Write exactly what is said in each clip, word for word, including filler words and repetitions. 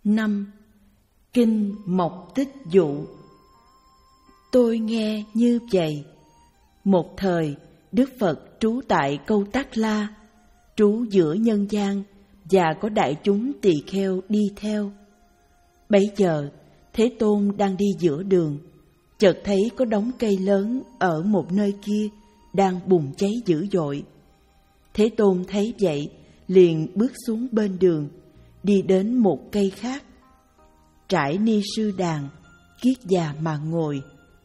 năm. Kinh Mộc Tích Dụ. Tôi nghe như vậy. Một thời, Đức Phật trú tại Câu Tát La, trú giữa nhân gian và có đại chúng tỳ kheo đi theo. Bấy giờ, Thế Tôn đang đi giữa đường, chợt thấy có đống cây lớn ở một nơi kia đang bùng cháy dữ dội. Thế Tôn thấy vậy, liền bước xuống bên đường, đi đến một cây khác, trải ni sư đàn, kiết già mà ngồi.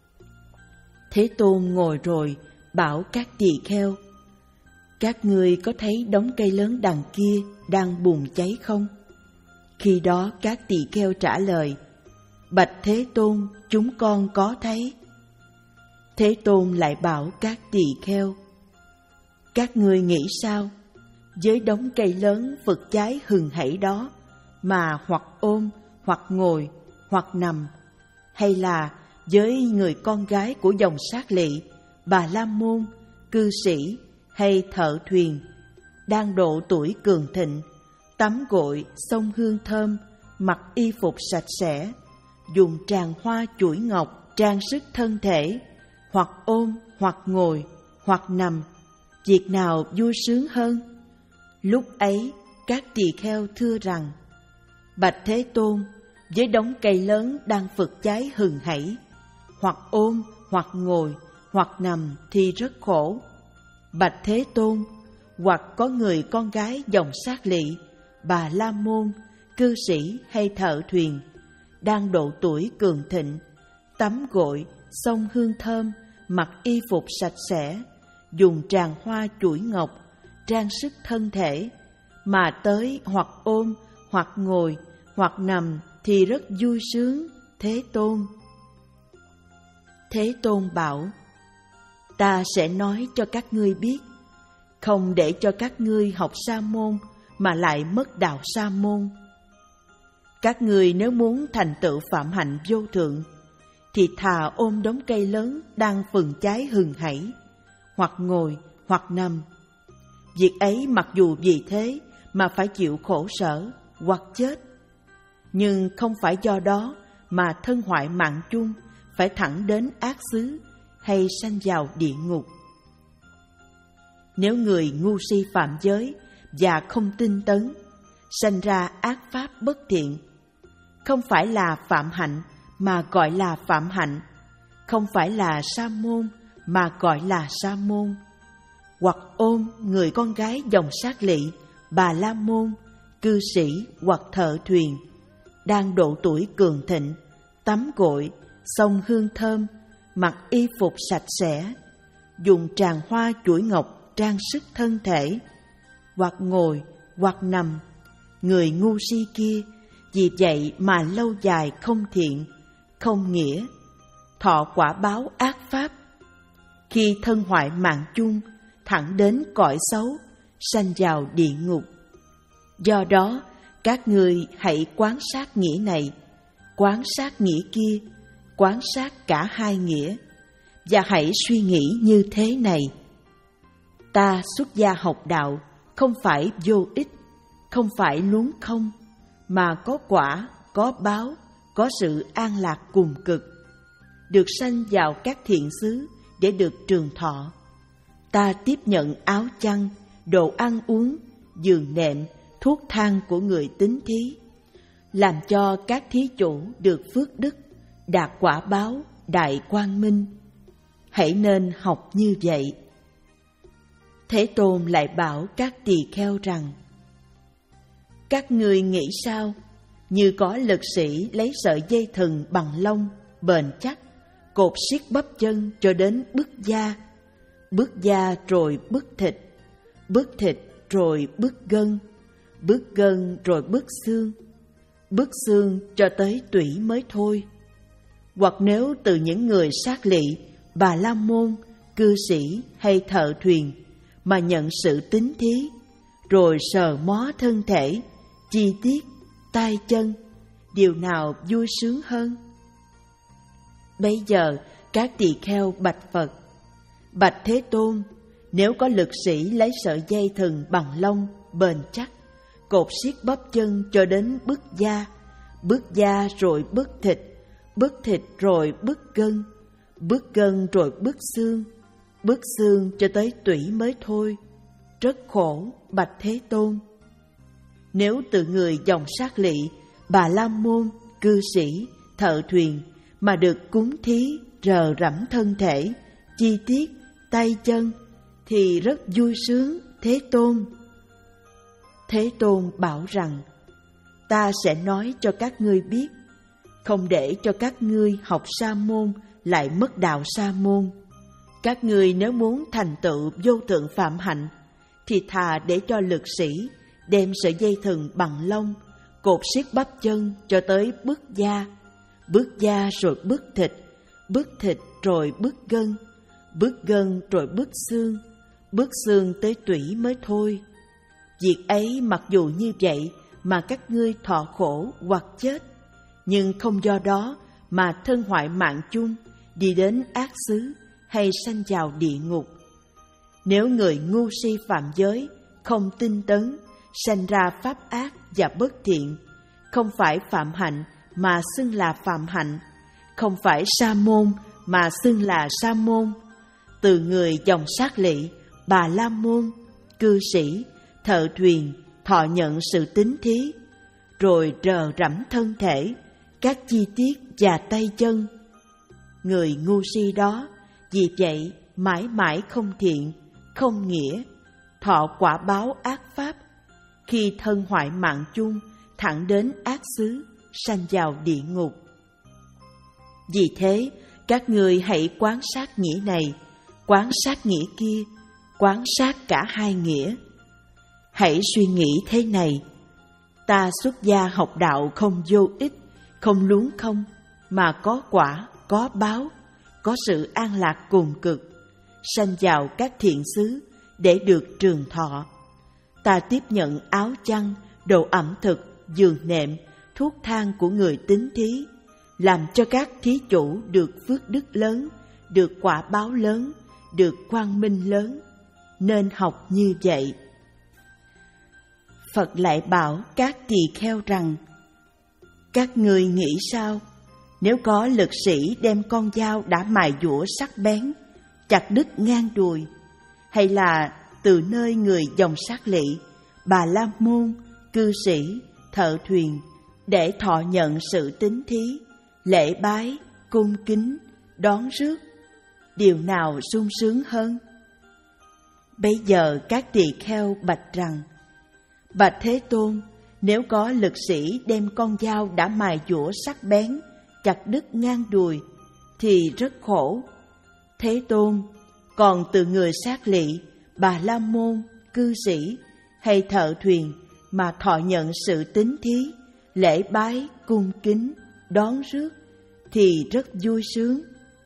Thế Tôn ngồi rồi, bảo các tỳ kheo: các ngươi có thấy đống cây lớn đằng kia đang bùng cháy không? Khi đó các tỳ kheo trả lời: bạch Thế Tôn, chúng con có thấy. Thế Tôn lại bảo các tỳ kheo: các ngươi nghĩ sao? Với đống cây lớn phực cháy hừng hảy đó, mà hoặc ôm, hoặc ngồi, hoặc nằm, hay là với người con gái của dòng Sát Lị, Bà La Môn, cư sĩ hay thợ thuyền, đang độ tuổi cường thịnh, tắm gội, xông hương thơm, mặc y phục sạch sẽ, dùng tràng hoa chuỗi ngọc trang sức thân thể, hoặc ôm, hoặc ngồi, hoặc nằm, việc nào vui sướng hơn? Lúc ấy, các tỳ kheo thưa rằng: bạch Thế Tôn, với đống cây lớn đang phực cháy hừng hảy, hoặc ôm, hoặc ngồi, hoặc nằm thì rất khổ. Bạch Thế Tôn, hoặc có người con gái dòng Sát Lị, Bà La Môn, cư sĩ hay thợ thuyền, đang độ tuổi cường thịnh, tắm gội, xông hương thơm, mặc y phục sạch sẽ, dùng tràng hoa chuỗi ngọc trang sức thân thể, mà tới hoặc ôm, hoặc ngồi, hoặc nằm thì rất vui sướng, Thế Tôn. Thế Tôn bảo: ta sẽ nói cho các ngươi biết, không để cho các ngươi học sa môn mà lại mất đạo sa môn. Các ngươi nếu muốn thành tựu phạm hạnh vô thượng, thì thà ôm đống cây lớn đang phừng cháy hừng hảy, hoặc ngồi, hoặc nằm. Việc ấy mặc dù vì thế mà phải chịu khổ sở hoặc chết, nhưng không phải do đó mà thân hoại mạng chung, phải thẳng đến ác xứ hay sanh vào địa ngục. Nếu người ngu si phạm giới và không tinh tấn, sanh ra ác pháp bất thiện, không phải là phạm hạnh mà gọi là phạm hạnh, không phải là sa môn mà gọi là sa môn, hoặc ôm người con gái dòng Sát Lị, Bà La Môn, cư sĩ hoặc thợ thuyền, đang độ tuổi cường thịnh, tắm gội, xông hương thơm, mặc y phục sạch sẽ, dùng tràng hoa chuỗi ngọc trang sức thân thể, hoặc ngồi, hoặc nằm. Người ngu si kia vì vậy mà lâu dài không thiện, không nghĩa, thọ quả báo ác pháp. Khi thân hoại mạng chung, thẳng đến cõi xấu, sanh vào địa ngục. Do đó, các ngươi hãy quán sát nghĩa này, quán sát nghĩa kia, quán sát cả hai nghĩa, và hãy suy nghĩ như thế này: ta xuất gia học đạo không phải vô ích, không phải luống không, mà có quả, có báo, có sự an lạc cùng cực, được sanh vào các thiện xứ để được trường thọ. Ta tiếp nhận áo chăn, đồ ăn uống, giường nệm, thuốc thang của người tín thí, làm cho các thí chủ được phước đức, đạt quả báo, đại quang minh. Hãy nên học như vậy. Thế Tôn lại bảo các tỳ kheo rằng: các ngươi nghĩ sao? Như có lực sĩ lấy sợi dây thừng bằng lông, bền chắc, cột siết bắp chân cho đến bứt da, bứt da rồi bứt thịt, bứt thịt rồi bứt gân, bứt gân rồi bứt xương, bứt xương cho tới tủy mới thôi. Hoặc nếu từ những người Sát Lị, Bà La Môn, cư sĩ hay thợ thuyền mà nhận sự tín thí, rồi sờ mó thân thể, chi tiết, tay chân, điều nào vui sướng hơn? Bây giờ các tỳ kheo bạch Phật: bạch Thế Tôn, nếu có lực sĩ lấy sợi dây thừng bằng lông, bền chắc, cột siết bắp chân cho đến bứt da, bứt da rồi bứt thịt, bứt thịt rồi bứt gân, bứt gân rồi bứt xương, bứt xương cho tới tủy mới thôi. Rất khổ, bạch Thế Tôn. Nếu từ người dòng Sát Lị, Bà La Môn, cư sĩ, thợ thuyền mà được cúng thí, rờ rẫm thân thể, chi tiết, tay chân, thì rất vui sướng, Thế Tôn. Thế Tôn bảo rằng, ta sẽ nói cho các ngươi biết, không để cho các ngươi học sa môn lại mất đạo sa môn. Các ngươi nếu muốn thành tựu vô thượng phạm hạnh, thì thà để cho lực sĩ đem sợi dây thừng bằng lông cột siết bắp chân cho tới bứt da, bứt da rồi bứt thịt, bứt thịt rồi bứt gân, bứt gân rồi bứt xương, bứt xương tới tủy mới thôi. Việc ấy mặc dù như vậy mà các ngươi thọ khổ hoặc chết, nhưng không do đó mà thân hoại mạng chung, đi đến ác xứ hay sanh vào địa ngục. Nếu người ngu si phạm giới, không tinh tấn, sanh ra pháp ác và bất thiện, không phải phạm hạnh mà xưng là phạm hạnh, không phải sa môn mà xưng là sa môn, từ người dòng Sát Lị, Bà La Môn, cư sĩ, thợ thuyền thọ nhận sự tín thí, rồi rờ rẫm thân thể, các chi tiết và tay chân. Người ngu si đó vì vậy mãi mãi không thiện, không nghĩa, thọ quả báo ác pháp, khi thân hoại mạng chung thẳng đến ác xứ, sanh vào địa ngục. Vì thế, các ngươi hãy quán sát nghĩa này, quán sát nghĩa kia, quán sát cả hai nghĩa. Hãy suy nghĩ thế này: ta xuất gia học đạo không vô ích, không luống không, mà có quả, có báo, có sự an lạc cùng cực, sanh vào các thiện xứ để được trường thọ. Ta tiếp nhận áo chăn, đồ ẩm thực, giường nệm, thuốc thang của người tín thí, làm cho các thí chủ được phước đức lớn, được quả báo lớn, được quang minh lớn. Nên học như vậy. Phật lại bảo các tỳ kheo rằng: các ngươi nghĩ sao? Nếu có lực sĩ đem con dao đã mài dũa sắc bén, chặt đứt ngang đùi, hay là từ nơi người dòng Sát Lị, Bà La Môn, cư sĩ, thợ thuyền để thọ nhận sự tín thí, lễ bái, cung kính, đón rước, điều nào sung sướng hơn? Bây giờ các tỳ kheo bạch rằng: bạch Thế Tôn, nếu có lực sĩ đem con dao đã mài dũa sắc bén, chặt đứt ngang đùi, thì rất khổ. Thế Tôn, còn từ người Sát Lị, Bà La Môn, cư sĩ hay thợ thuyền mà thọ nhận sự tín thí, lễ bái, cung kính, đón rước, thì rất vui sướng.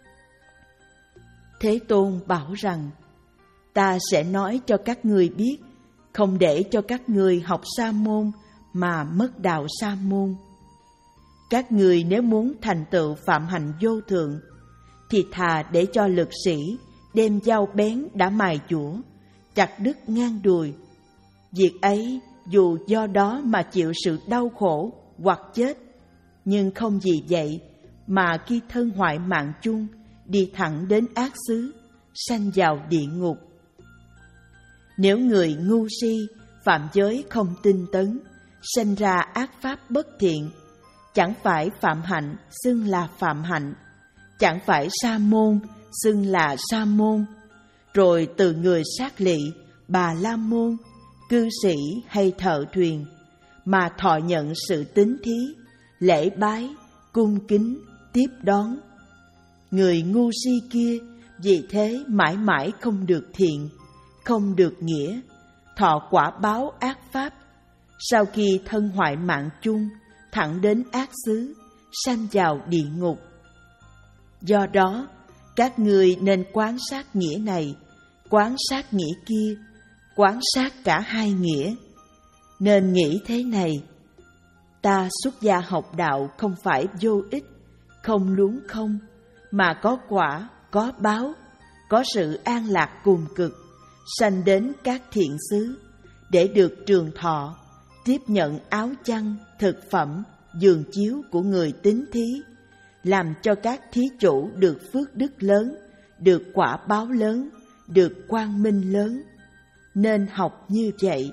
Thế Tôn bảo rằng: ta sẽ nói cho các ngươi biết, không để cho các ngươi học sa môn mà mất đạo sa môn. Các ngươi nếu muốn thành tựu phạm hạnh vô thượng, thì thà để cho lực sĩ đem dao bén đã mài dũa, chặt đứt ngang đùi. Việc ấy dù do đó mà chịu sự đau khổ hoặc chết, nhưng không vì vậy mà khi thân hoại mạng chung, đi thẳng đến ác xứ, sanh vào địa ngục. Nếu người ngu si, phạm giới không tinh tấn, sanh ra ác pháp bất thiện, chẳng phải phạm hạnh xưng là phạm hạnh, chẳng phải sa môn xưng là sa môn, rồi từ người Sát Lị, Bà La Môn, cư sĩ hay thợ thuyền mà thọ nhận sự tín thí, lễ bái, cung kính, tiếp đón, người ngu si kia vì thế mãi mãi không được thiện, không được nghĩa, thọ quả báo ác pháp, sau khi thân hoại mạng chung thẳng đến ác xứ, sanh vào địa ngục. Do đó, các ngươi nên quán sát nghĩa này, quán sát nghĩa kia, quán sát cả hai nghĩa. Nên nghĩ thế này: ta xuất gia học đạo không phải vô ích, không luống không, mà có quả, có báo, có sự an lạc cùng cực, sanh đến các thiện xứ, để được trường thọ, tiếp nhận áo chăn, thực phẩm, giường chiếu của người tín thí, làm cho các thí chủ được phước đức lớn, được quả báo lớn, được quang minh lớn, nên học như vậy.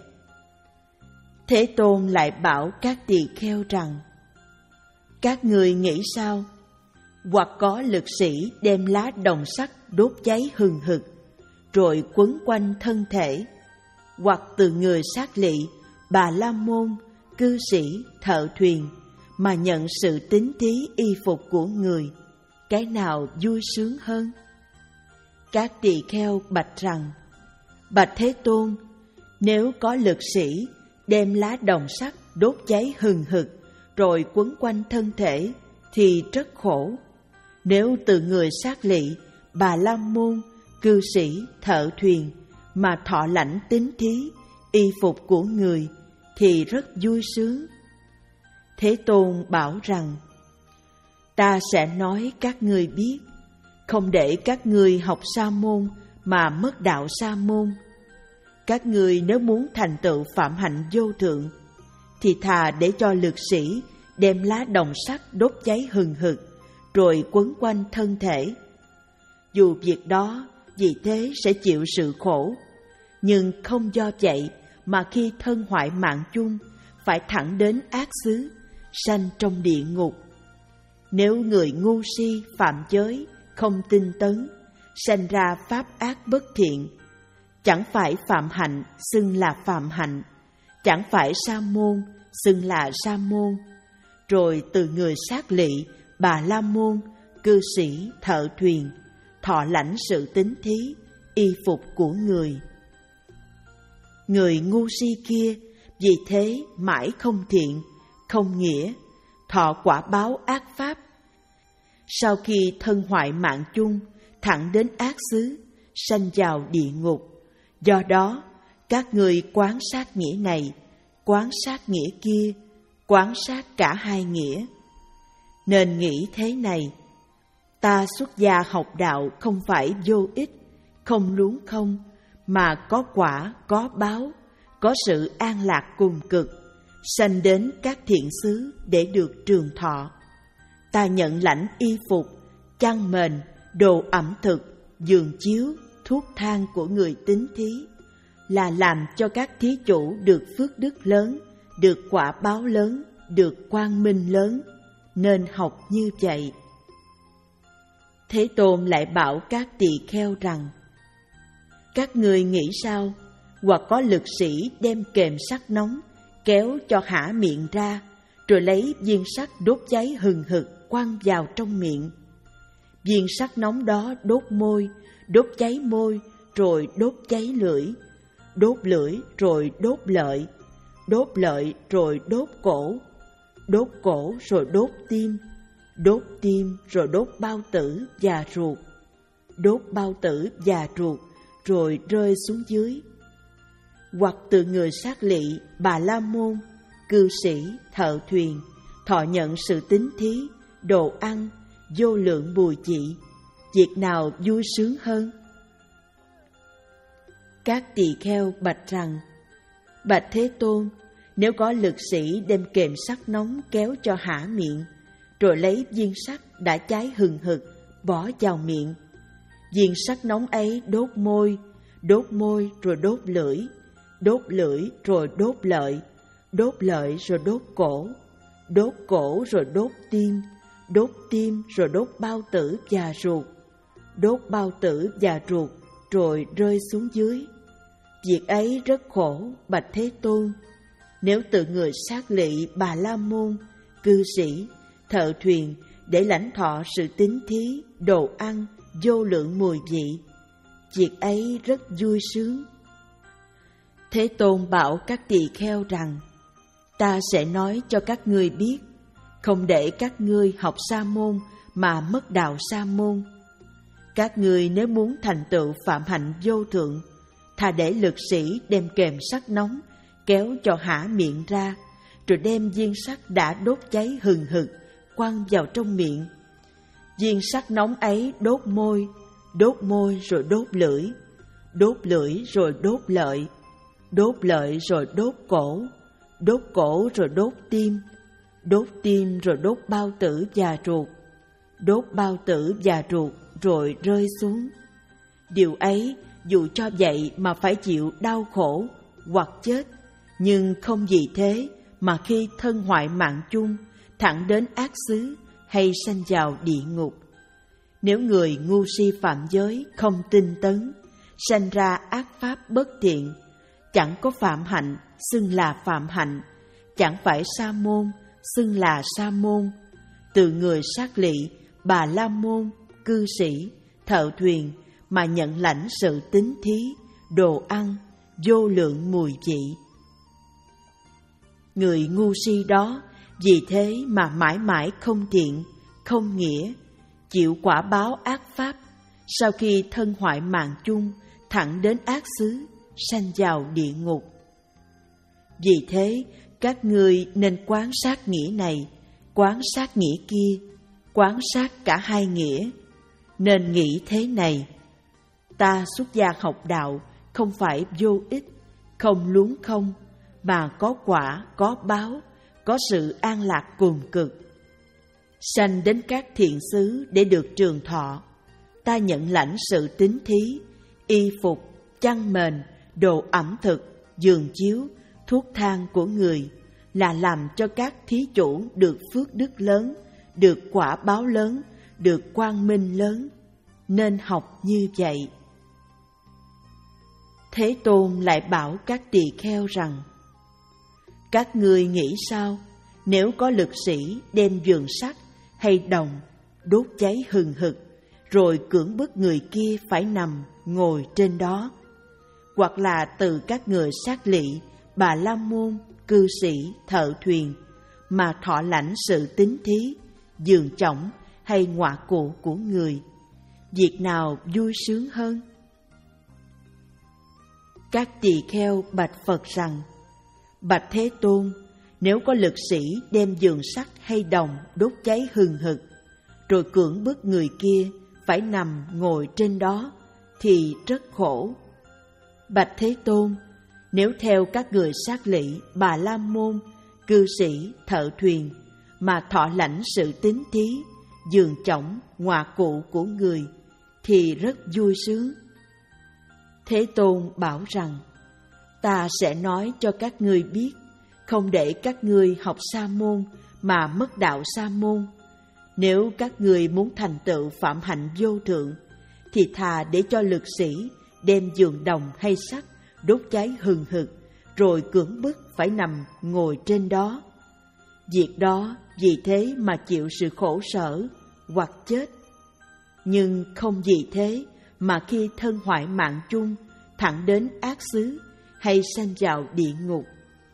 Thế Tôn lại bảo các tỳ kheo rằng: các người nghĩ sao? Hoặc có lực sĩ đem lá đồng sắt đốt cháy hừng hực, rồi quấn quanh thân thể, hoặc từ người sát lị, bà la môn, cư sĩ, thợ thuyền, mà nhận sự tín thí y phục của người, cái nào vui sướng hơn? Các tỳ kheo bạch rằng: bạch Thế Tôn, nếu có lực sĩ đem lá đồng sắt đốt cháy hừng hực rồi quấn quanh thân thể thì rất khổ. Nếu từ người sát lị, bà la môn, cư sĩ, thợ thuyền mà thọ lãnh tín thí y phục của người thì rất vui sướng. Thế Tôn bảo rằng: ta sẽ nói các ngươi biết, không để các ngươi học sa môn mà mất đạo sa môn. Các ngươi nếu muốn thành tựu phạm hạnh vô thượng, thì thà để cho lực sĩ đem lá đồng sắt đốt cháy hừng hực rồi quấn quanh thân thể. Dù việc đó vì thế sẽ chịu sự khổ, nhưng không do vậy mà khi thân hoại mạng chung phải thẳng đến ác xứ, sanh trong địa ngục. Nếu người ngu si phạm giới, không tinh tấn, sanh ra pháp ác bất thiện, chẳng phải phạm hạnh xưng là phạm hạnh, chẳng phải sa môn xưng là sa môn, rồi từ người sát lị, bà la môn, cư sĩ, thợ thuyền thọ lãnh sự tín thí y phục của người. Người ngu si kia vì thế mãi không thiện, không nghĩa, thọ quả báo ác pháp. Sau khi thân hoại mạng chung, thẳng đến ác xứ, sanh vào địa ngục. Do đó, các người quán sát nghĩa này, quán sát nghĩa kia, quán sát cả hai nghĩa. Nên nghĩ thế này: ta xuất gia học đạo không phải vô ích, không luống không, mà có quả, có báo, có sự an lạc cùng cực, sanh đến các thiện xứ để được trường thọ. Ta nhận lãnh y phục, chăn mền, đồ ẩm thực, giường chiếu, thuốc thang của người tín thí, là làm cho các thí chủ được phước đức lớn, được quả báo lớn, được quang minh lớn, nên học như vậy. Thế Tôn lại bảo các tỳ kheo rằng: các ngươi nghĩ sao? Hoặc có lực sĩ đem kềm sắt nóng kéo cho hả miệng ra, rồi lấy viên sắt đốt cháy hừng hực quăng vào trong miệng. Viên sắt nóng đó đốt môi, đốt cháy môi, rồi đốt cháy lưỡi, đốt lưỡi rồi đốt lợi, đốt lợi rồi đốt cổ, đốt cổ rồi đốt tim, đốt tim rồi đốt bao tử và ruột, đốt bao tử và ruột rồi rơi xuống dưới. Hoặc từ người sát lị, bà la môn, cư sĩ, thợ thuyền thọ nhận sự tín thí, đồ ăn, vô lượng bùi trị, việc nào vui sướng hơn? Các tỳ kheo bạch rằng: bạch Thế Tôn, nếu có lực sĩ đem kềm sắt nóng kéo cho hả miệng, rồi lấy viên sắt đã cháy hừng hực bỏ vào miệng, viên sắt nóng ấy đốt môi, đốt môi rồi đốt lưỡi, đốt lưỡi rồi đốt lợi, đốt lợi rồi đốt cổ, đốt cổ rồi đốt tim, đốt tim rồi đốt bao tử và ruột, đốt bao tử và ruột rồi rơi xuống dưới. Việc ấy rất khổ, bạch Thế Tôn. Nếu từ người sát lị, bà la môn, cư sĩ, thợ thuyền để lãnh thọ sự tín thí, đồ ăn, vô lượng mùi vị, việc ấy rất vui sướng. Thế Tôn bảo các tỳ kheo rằng: ta sẽ nói cho các ngươi biết, không để các ngươi học sa môn mà mất đạo sa môn. Các ngươi nếu muốn thành tựu phạm hạnh vô thượng, thà để lực sĩ đem kềm sắt nóng kéo cho hả miệng ra, rồi đem viên sắt đã đốt cháy hừng hực quăng vào trong miệng. Viên sắt nóng ấy đốt môi, đốt môi rồi đốt lưỡi, đốt lưỡi rồi đốt lợi, đốt lợi rồi đốt cổ, đốt cổ rồi đốt tim, đốt tim rồi đốt bao tử và ruột, đốt bao tử và ruột rồi rơi xuống. Điều ấy dù cho vậy mà phải chịu đau khổ hoặc chết, nhưng không vì thế mà khi thân hoại mạng chung thẳng đến ác xứ hay sanh vào địa ngục. Nếu người ngu si phạm giới không tinh tấn, sanh ra ác pháp bất thiện, chẳng có phạm hạnh xưng là phạm hạnh, chẳng phải sa môn xưng là sa môn, từ người sát lị, bà la môn, cư sĩ, thợ thuyền mà nhận lãnh sự tín thí, đồ ăn, vô lượng mùi vị. Người ngu si đó vì thế mà mãi mãi không thiện, không nghĩa, chịu quả báo ác pháp, sau khi thân hoại mạng chung thẳng đến ác xứ, sanh vào địa ngục. Vì thế, các ngươi nên quán sát nghĩa này, quán sát nghĩa kia, quán sát cả hai nghĩa. Nên nghĩ thế này: ta xuất gia học đạo không phải vô ích, không luống không, mà có quả, có báo, có sự an lạc cùng cực. Sanh đến các thiện xứ để được trường thọ, ta nhận lãnh sự tín thí, y phục, chăn mền, đồ ẩm thực, giường chiếu, thuốc thang của người, là làm cho các thí chủ được phước đức lớn, được quả báo lớn, được quang minh lớn. Nên học như vậy. Thế Tôn lại bảo các tỳ kheo rằng: các ngươi nghĩ sao nếu có lực sĩ đem giường sắt hay đồng đốt cháy hừng hực, rồi cưỡng bức người kia phải nằm ngồi trên đó? Hoặc là từ các người sát lị, bà la môn, cư sĩ, thợ thuyền mà thọ lãnh sự tín thí, giường chõng hay ngọa cụ của người, việc nào vui sướng hơn? Các tỳ kheo bạch Phật rằng: bạch Thế Tôn, nếu có lực sĩ đem giường sắt hay đồng đốt cháy hừng hực, rồi cưỡng bức người kia phải nằm ngồi trên đó, thì rất khổ. Bạch Thế Tôn, nếu theo các người sát lị, bà la môn, cư sĩ, thợ thuyền mà thọ lãnh sự tín thí, giường chõng, ngọa cụ của người, thì rất vui sướng. Thế Tôn bảo rằng: ta sẽ nói cho các ngươi biết, không để các ngươi học sa môn mà mất đạo sa môn. Nếu các ngươi muốn thành tựu phạm hạnh vô thượng, thì thà để cho lực sĩ đem giường đồng hay sắt đốt cháy hừng hực, rồi cưỡng bức phải nằm ngồi trên đó. Việc đó vì thế mà chịu sự khổ sở hoặc chết. Nhưng không vì thế mà khi thân hoại mạng chung thẳng đến ác xứ hay sanh vào địa ngục.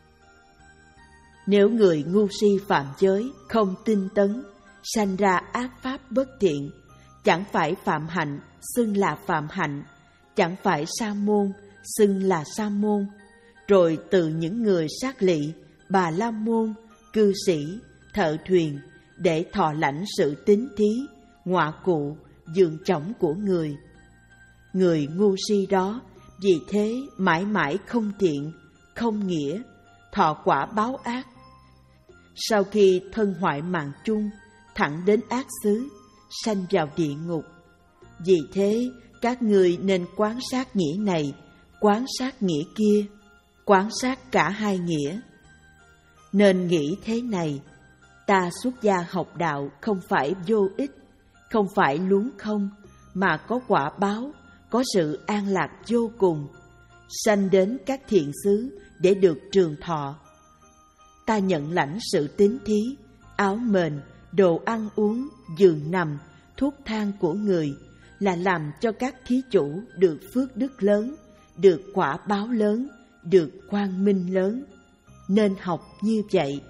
Nếu người ngu si phạm giới không tinh tấn, sanh ra ác pháp bất thiện, chẳng phải phạm hạnh xưng là phạm hạnh, chẳng phải sa môn xưng là sa môn, rồi từ những người sát lị, bà la môn, cư sĩ, thợ thuyền để thọ lãnh sự tín thí, ngọa cụ, giường chõng của người. Người ngu si đó vì thế mãi mãi không thiện, không nghĩa, thọ quả báo ác. Sau khi thân hoại mạng chung thẳng đến ác xứ, sanh vào địa ngục. Vì thế các ngươi nên quán sát nghĩa này, quán sát nghĩa kia, quán sát cả hai nghĩa. Nên nghĩ thế này: ta xuất gia học đạo không phải vô ích, không phải luống không, mà có quả báo, có sự an lạc vô cùng, sanh đến các thiện xứ để được trường thọ. Ta nhận lãnh sự tín thí, áo mền, đồ ăn uống, giường nằm, thuốc thang của người, là làm cho các thí chủ được phước đức lớn, được quả báo lớn, được quang minh lớn. Nên học như vậy.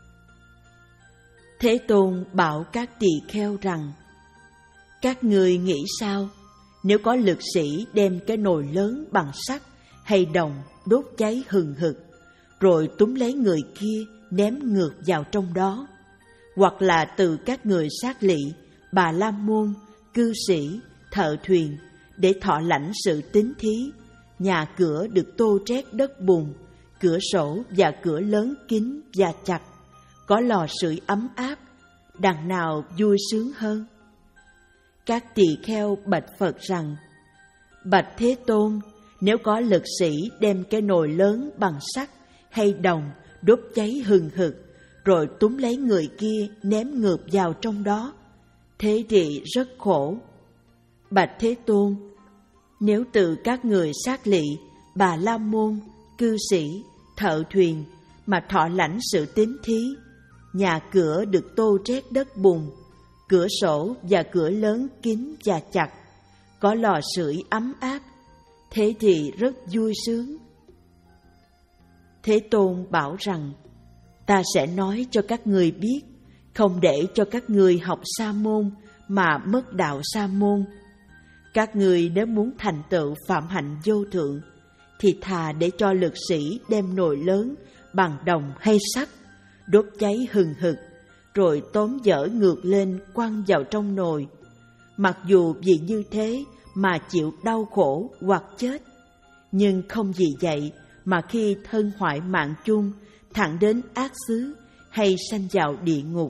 Thế Tôn bảo các tỳ kheo rằng: các ngươi nghĩ sao nếu có lực sĩ đem cái nồi lớn bằng sắt hay đồng đốt cháy hừng hực, rồi túm lấy người kia ném ngược vào trong đó? Hoặc là từ các người sát lị, bà la môn, cư sĩ, thợ thuyền để thọ lãnh sự tín thí, nhà cửa được tô trét đất bùn, cửa sổ và cửa lớn kín và chặt, có lò sưởi ấm áp, đằng nào vui sướng hơn. Các tỳ kheo bạch Phật rằng: Bạch Thế Tôn, nếu có lực sĩ đem cái nồi lớn bằng sắt hay đồng đốt cháy hừng hực, rồi túm lấy người kia ném ngược vào trong đó, thế thì rất khổ. Bạch Thế Tôn, nếu từ các người sát lị, Bà La Môn, cư sĩ, thợ thuyền mà thọ lãnh sự tín thí, nhà cửa được tô trét đất bùn, cửa sổ và cửa lớn kín và chặt, có lò sưởi ấm áp, thế thì rất vui sướng. Thế Tôn bảo rằng: Ta sẽ nói cho các người biết, không để cho các người học sa môn mà mất đạo sa môn. Các người nếu muốn thành tựu phạm hạnh vô thượng, thì thà để cho lực sĩ đem nồi lớn bằng đồng hay sắt đốt cháy hừng hực, rồi tóm dở ngược lên quăng vào trong nồi. Mặc dù vì như thế mà chịu đau khổ hoặc chết, nhưng không vì vậy mà khi thân hoại mạng chung thẳng đến ác xứ hay sanh vào địa ngục.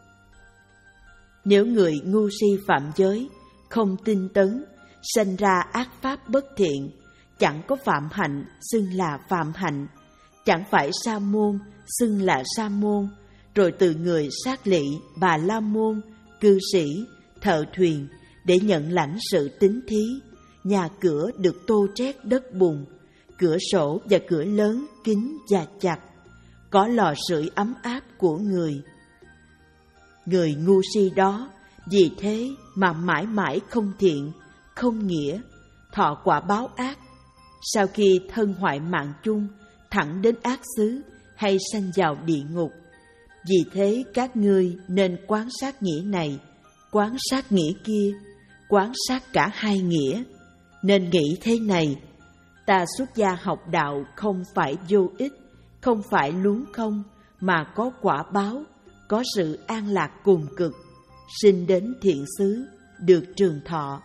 Nếu người ngu si phạm giới, không tinh tấn, sanh ra ác pháp bất thiện, chẳng có phạm hạnh xưng là phạm hạnh, chẳng phải sa môn xưng là sa môn, rồi từ người sát lị, Bà La Môn, cư sĩ, thợ thuyền để nhận lãnh sự tín thí, nhà cửa được tô trét đất bùn, cửa sổ và cửa lớn kín và chặt, có lò sưởi ấm áp của người. Người ngu si đó vì thế mà mãi mãi không thiện, không nghĩa, thọ quả báo ác, sau khi thân hoại mạng chung thẳng đến ác xứ hay sanh vào địa ngục. Vì thế các ngươi nên quán sát nghĩa này, quán sát nghĩa kia, quán sát cả hai nghĩa. Nên nghĩ thế này: ta xuất gia học đạo không phải vô ích, không phải luống không, mà có quả báo, có sự an lạc cùng cực, sinh đến thiện xứ, được trường thọ.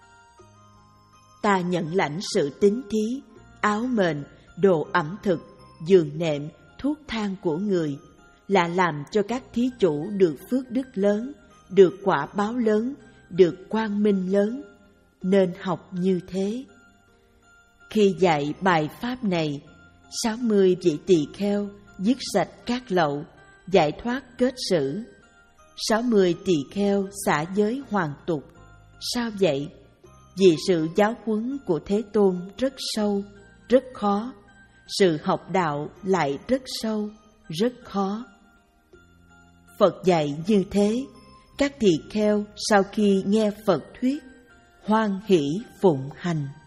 Ta nhận lãnh sự tín thí, áo mền, đồ ẩm thực, giường nệm, thuốc thang của người, là làm cho các thí chủ được phước đức lớn, được quả báo lớn, được quang minh lớn, nên học như thế. Khi dạy bài pháp này, sáu mươi vị tỳ kheo dứt sạch các lậu, giải thoát kết xử. Sáu mươi tỳ kheo xả giới hoàn tục. Sao vậy? Vì sự giáo huấn của Thế Tôn rất sâu, rất khó. Sự học đạo lại rất sâu, rất khó. Phật dạy như thế, các tỳ kheo sau khi nghe Phật thuyết, hoan hỷ phụng hành.